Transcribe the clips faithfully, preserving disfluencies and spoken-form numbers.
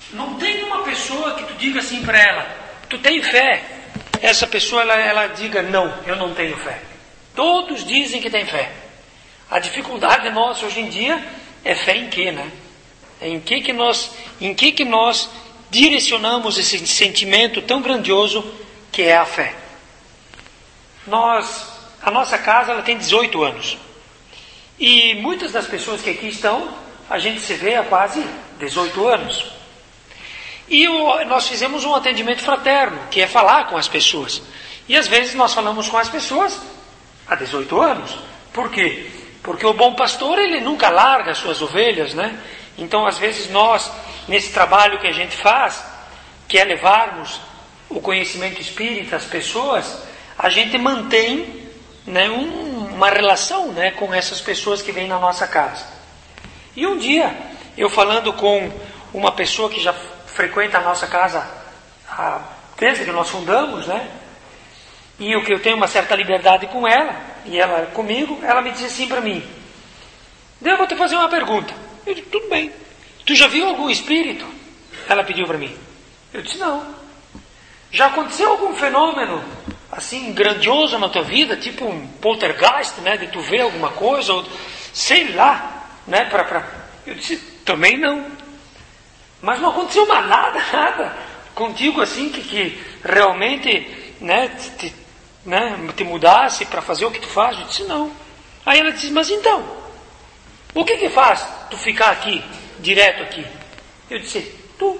não tem uma pessoa que tu diga assim para ela, tu tem fé? Essa pessoa, ela, ela diga, não, eu não tenho fé. Todos dizem que tem fé. A dificuldade nossa hoje em dia é fé em quê, né? Em que que nós, em que que nós direcionamos esse sentimento tão grandioso que é a fé? Nós, a nossa casa, ela tem dezoito anos. E muitas das pessoas que aqui estão, a gente se vê há quase dezoito anos. E o, nós fizemos um atendimento fraterno, que é falar com as pessoas. E às vezes nós falamos com as pessoas há dezoito anos. Por quê? Porque o bom pastor, ele nunca larga as suas ovelhas, né? Então, às vezes nós, nesse trabalho que a gente faz, que é levarmos o conhecimento espírita às pessoas, a gente mantém, né, um, uma relação, né, com essas pessoas que vêm na nossa casa. E um dia, eu falando com uma pessoa que já frequenta a nossa casa a, desde que nós fundamos, né? E o que eu tenho uma certa liberdade com ela, e ela comigo, ela me disse assim para mim, eu vou te fazer uma pergunta. Eu disse, tudo bem. Tu já viu algum espírito? Ela pediu para mim. Eu disse, não. Já aconteceu algum fenômeno assim grandioso na tua vida, tipo um poltergeist, né? De tu ver alguma coisa, ou sei lá, né? Pra, pra... Eu disse, também não. Mas não aconteceu mais nada, nada contigo assim que, que realmente, né, te, né, te mudasse para fazer o que tu faz? Eu disse, não. Aí ela disse, mas então, o que que faz tu ficar aqui, direto aqui? Eu disse, tu.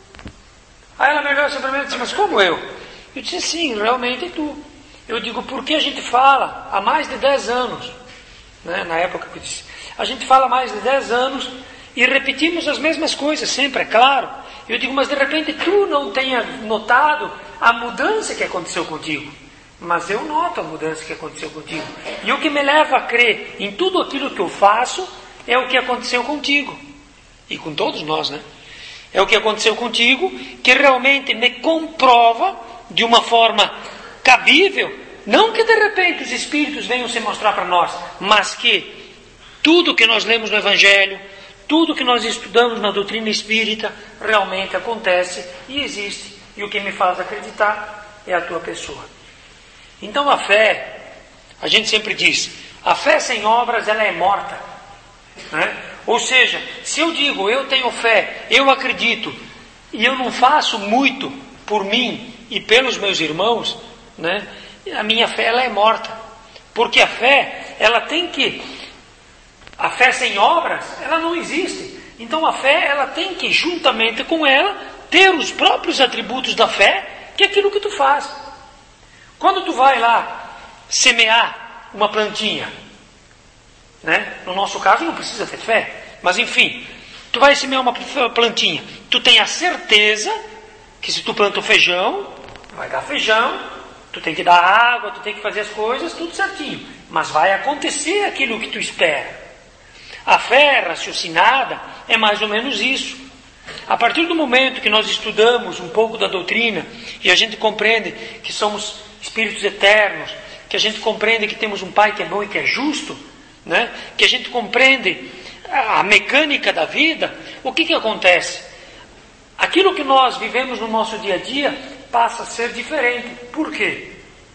Aí ela me olhou assim para mim e disse, mas como eu? Eu disse, sim, realmente tu. Eu digo, porque a gente fala há mais de dez anos, né, na época que eu disse, a gente fala há mais de dez anos e repetimos as mesmas coisas sempre, é claro. Eu digo, mas de repente tu não tenha notado a mudança que aconteceu contigo. Mas eu noto a mudança que aconteceu contigo. E o que me leva a crer em tudo aquilo que eu faço é o que aconteceu contigo. E com todos nós, né? É o que aconteceu contigo que realmente me comprova de uma forma cabível. Não que de repente os Espíritos venham se mostrar para nós, mas que tudo que nós lemos no Evangelho, tudo que nós estudamos na doutrina espírita, realmente acontece e existe. E o que me faz acreditar é a tua pessoa. Então a fé, a gente sempre diz, a fé sem obras ela é morta, né? Ou seja, se eu digo, eu tenho fé, eu acredito, e eu não faço muito por mim e pelos meus irmãos, né? A minha fé ela é morta. Porque a fé, ela tem que... A fé sem obras, ela não existe. Então a fé, ela tem que, juntamente com ela, ter os próprios atributos da fé, que é aquilo que tu faz. Quando tu vai lá semear uma plantinha, né? No nosso caso não precisa ter fé, mas enfim, tu vai semear uma plantinha, tu tem a certeza que se tu planta o feijão, vai dar feijão, tu tem que dar água, tu tem que fazer as coisas, tudo certinho, mas vai acontecer aquilo que tu espera. A fé raciocinada é mais ou menos isso. A partir do momento que nós estudamos um pouco da doutrina e a gente compreende que somos espíritos eternos, que a gente compreende que temos um Pai que é bom e que é justo, né? Que a gente compreende a mecânica da vida, o que que acontece? Aquilo que nós vivemos no nosso dia a dia passa a ser diferente. Por quê?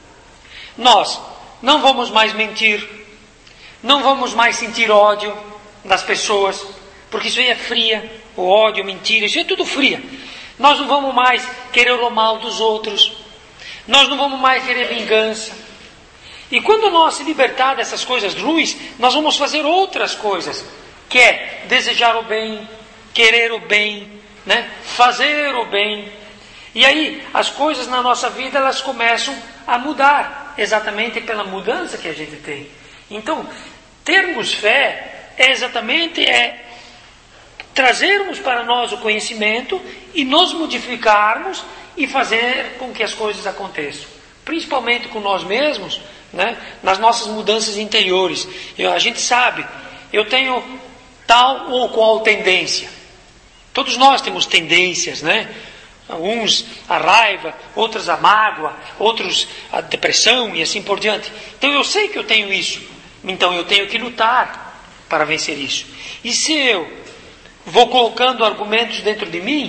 Nós não vamos mais mentir, não vamos mais sentir ódio das pessoas, porque isso aí é fria, o ódio, mentira, isso é tudo fria. Nós não vamos mais querer o mal dos outros, nós não vamos mais querer vingança. E quando nós se libertar dessas coisas ruins, nós vamos fazer outras coisas, que é desejar o bem, querer o bem, né? Fazer o bem. E aí as coisas na nossa vida elas começam a mudar, exatamente pela mudança que a gente tem. Então, termos fé é exatamente é trazermos para nós o conhecimento e nos modificarmos e fazer com que as coisas aconteçam. Principalmente com nós mesmos, né? Nas nossas mudanças interiores. Eu, a gente sabe, eu tenho tal ou qual tendência. Todos nós temos tendências, né? Uns a raiva, outros a mágoa, outros a depressão e assim por diante. Então eu sei que eu tenho isso. Então eu tenho que lutar para vencer isso. E se eu vou colocando argumentos dentro de mim,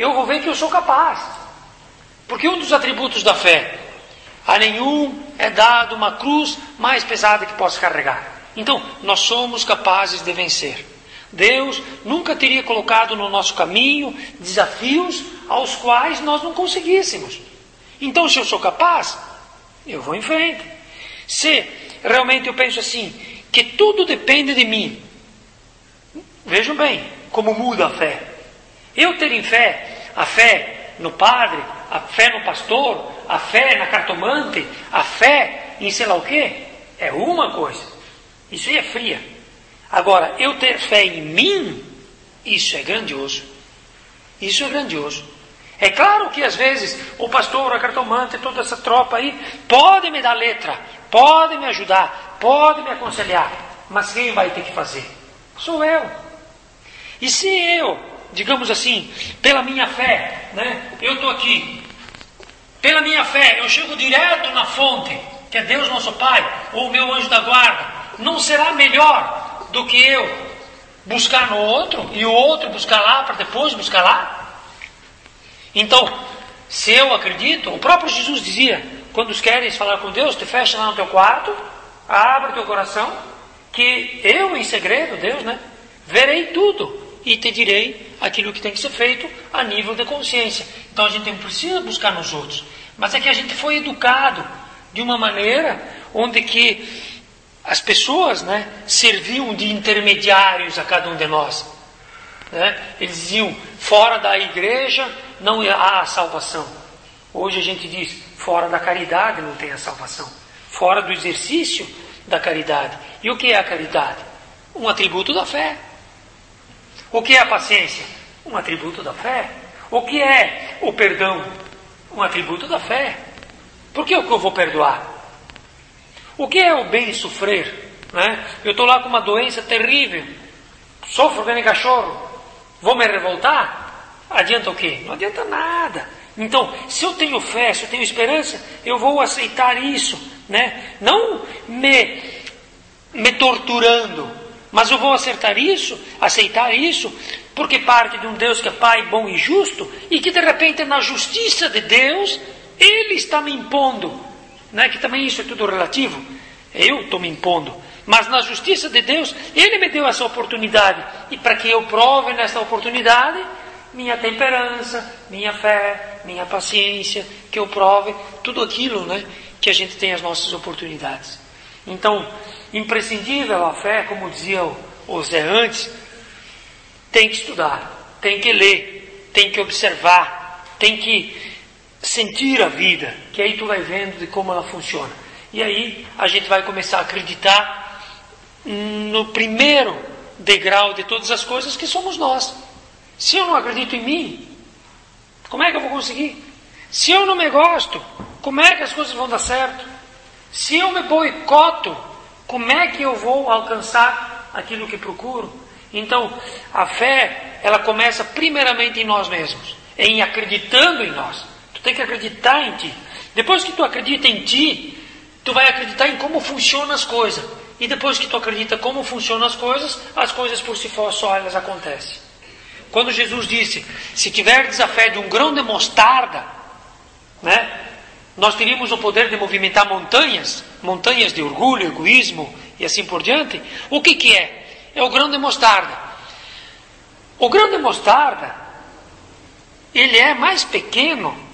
eu vou ver que eu sou capaz. Porque um dos atributos da fé, a nenhum é dado uma cruz mais pesada que possa carregar. Então, nós somos capazes de vencer. Deus nunca teria colocado no nosso caminho desafios aos quais nós não conseguíssemos. Então, se eu sou capaz, eu vou em frente. Se realmente eu penso assim, que tudo depende de mim, vejam bem como muda a fé. Eu ter em fé, a fé no padre, a fé no pastor, a fé na cartomante, a fé em sei lá o quê, é uma coisa. Isso aí é fria. Agora, eu ter fé em mim, isso é grandioso. Isso é grandioso. É claro que às vezes o pastor, a cartomante, toda essa tropa aí, pode me dar letra, pode me ajudar, pode me aconselhar, mas quem vai ter que fazer? Sou eu. E se eu, digamos assim, pela minha fé, né, eu estou aqui, pela minha fé, eu chego direto na fonte, que é Deus nosso Pai, ou o meu anjo da guarda, não será melhor do que eu buscar no outro, e o outro buscar lá, para depois buscar lá? Então, se eu acredito, o próprio Jesus dizia, quando queres falar com Deus, te fecha lá no teu quarto, abre teu coração, que eu em segredo, Deus, né, verei tudo, e te direi aquilo que tem que ser feito a nível de consciência. Então a gente não precisa buscar nos outros, mas é que a gente foi educado de uma maneira onde que as pessoas, né, serviam de intermediários a cada um de nós. Né? Eles diziam, fora da igreja não há salvação. Hoje a gente diz, fora da caridade não tem a salvação. Fora do exercício da caridade. E o que é a caridade? Um atributo da fé. O que é a paciência? Um atributo da fé. O que é o perdão? Um atributo da fé. Por que é o que eu vou perdoar? O que é o bem sofrer? Né? Eu estou lá com uma doença terrível, sofro que nem cachorro, vou me revoltar? Adianta o quê? Não adianta nada. Então, se eu tenho fé, se eu tenho esperança, eu vou aceitar isso, né? Não me, me torturando, mas eu vou acertar isso, aceitar isso, porque parte de um Deus que é Pai bom e justo, e que de repente na justiça de Deus, Ele está me impondo. Não é que também isso é tudo relativo? Eu estou me impondo. Mas na justiça de Deus, Ele me deu essa oportunidade. E para que eu prove nessa oportunidade, minha temperança, minha fé, minha paciência, que eu prove tudo aquilo, né, que a gente tem as nossas oportunidades. Então, imprescindível a fé, como dizia o, o Zé antes, tem que estudar, tem que ler, tem que observar, tem que sentir a vida, que aí tu vai vendo de como ela funciona. E aí a gente vai começar a acreditar no primeiro degrau de todas as coisas, que somos nós. Se eu não acredito em mim, como é que eu vou conseguir? Se eu não me gosto, como é que as coisas vão dar certo? Se eu me boicoto, como é que eu vou alcançar aquilo que procuro? Então, a fé, ela começa primeiramente em nós mesmos, em acreditando em nós. Tem que acreditar em ti. Depois que tu acredita em ti, tu vai acreditar em como funcionam as coisas. E depois que tu acredita como funcionam as coisas, as coisas por si só elas acontecem. Quando Jesus disse, se tiverdes a fé de um grão de mostarda, né, nós teríamos o poder de movimentar montanhas, montanhas de orgulho, egoísmo e assim por diante. O que que é? É o grão de mostarda. O grão de mostarda, ele é mais pequeno.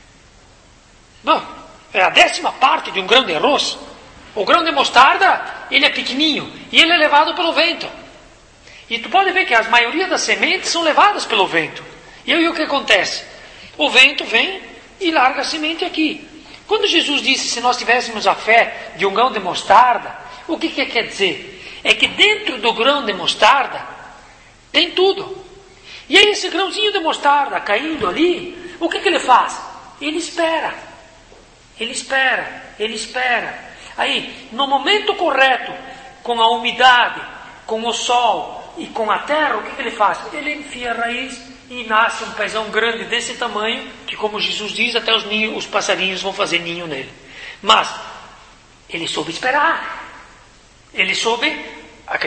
Não, é a décima parte de um grão de arroz. O grão de mostarda, ele é pequenininho e ele é levado pelo vento. E tu pode ver que a maioria das sementes são levadas pelo vento. E aí o que acontece? O vento vem e larga a semente aqui. Quando Jesus disse, se nós tivéssemos a fé de um grão de mostarda, o que, que quer dizer? É que dentro do grão de mostarda tem tudo. E aí esse grãozinho de mostarda caindo ali, o que, que ele faz? Ele espera. Ele espera, ele espera. Aí, no momento correto, com a umidade, com o sol e com a terra, o que, que ele faz? Ele enfia a raiz e nasce um pezão grande desse tamanho, que como Jesus diz, até os, ninhos, os passarinhos vão fazer ninho nele. Mas, ele soube esperar. Ele soube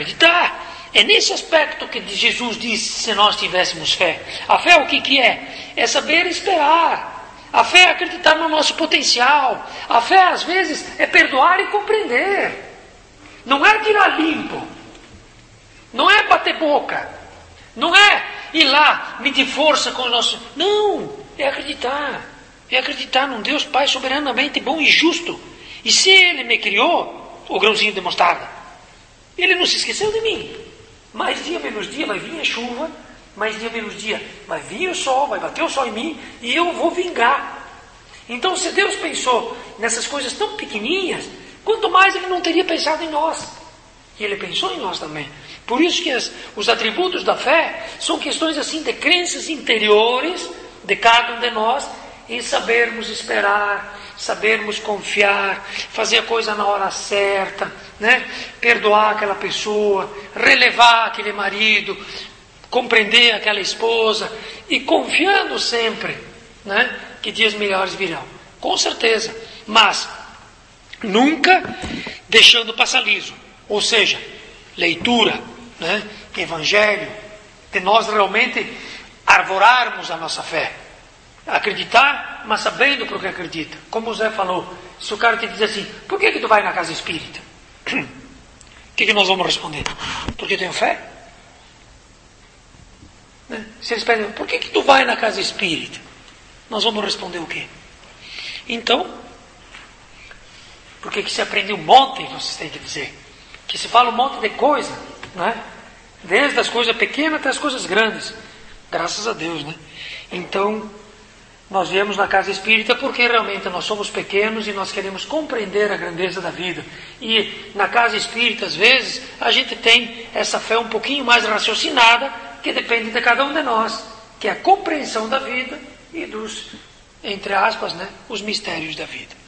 acreditar. É nesse aspecto que Jesus disse, se nós tivéssemos fé. A fé o que, que é? é saber esperar. A fé é acreditar no nosso potencial. A fé, às vezes, é perdoar e compreender. Não é tirar limpo. Não é bater boca. Não é ir lá medir força com o nosso... Não, é acreditar. É acreditar num Deus Pai soberanamente bom e justo. E se Ele me criou, o grãozinho de mostarda, Ele não se esqueceu de mim. Mais dia menos dia vai vir a chuva, mais dia menos dia vai vir o sol, vai bater o sol em mim, e eu vou vingar. Então, se Deus pensou nessas coisas tão pequenininhas, quanto mais Ele não teria pensado em nós. E Ele pensou em nós também. Por isso que as, os atributos da fé são questões assim de crenças interiores de cada um de nós, em sabermos esperar, sabermos confiar, fazer a coisa na hora certa, né? Perdoar aquela pessoa, relevar aquele marido, compreender aquela esposa, e confiando sempre, né, que dias melhores virão. Com certeza. Mas nunca deixando passar liso. Ou seja, leitura, né, evangelho, de nós realmente arvorarmos a nossa fé. Acreditar, mas sabendo por que acredita. Como o Zé falou, se o cara te diz assim, por que que tu vai na casa espírita? O que que nós vamos responder? Porque eu tenho fé? Né? Se eles pedem, por que que tu vai na casa espírita? Nós vamos responder o quê? Então, porque que se aprende um monte, vocês têm que dizer. Que se fala um monte de coisa, né? Desde as coisas pequenas até as coisas grandes. Graças a Deus, né? Então, nós viemos na casa espírita porque realmente nós somos pequenos e nós queremos compreender a grandeza da vida. E na casa espírita, às vezes, a gente tem essa fé um pouquinho mais raciocinada, que depende de cada um de nós, que é a compreensão da vida e dos, entre aspas, né, os mistérios da vida.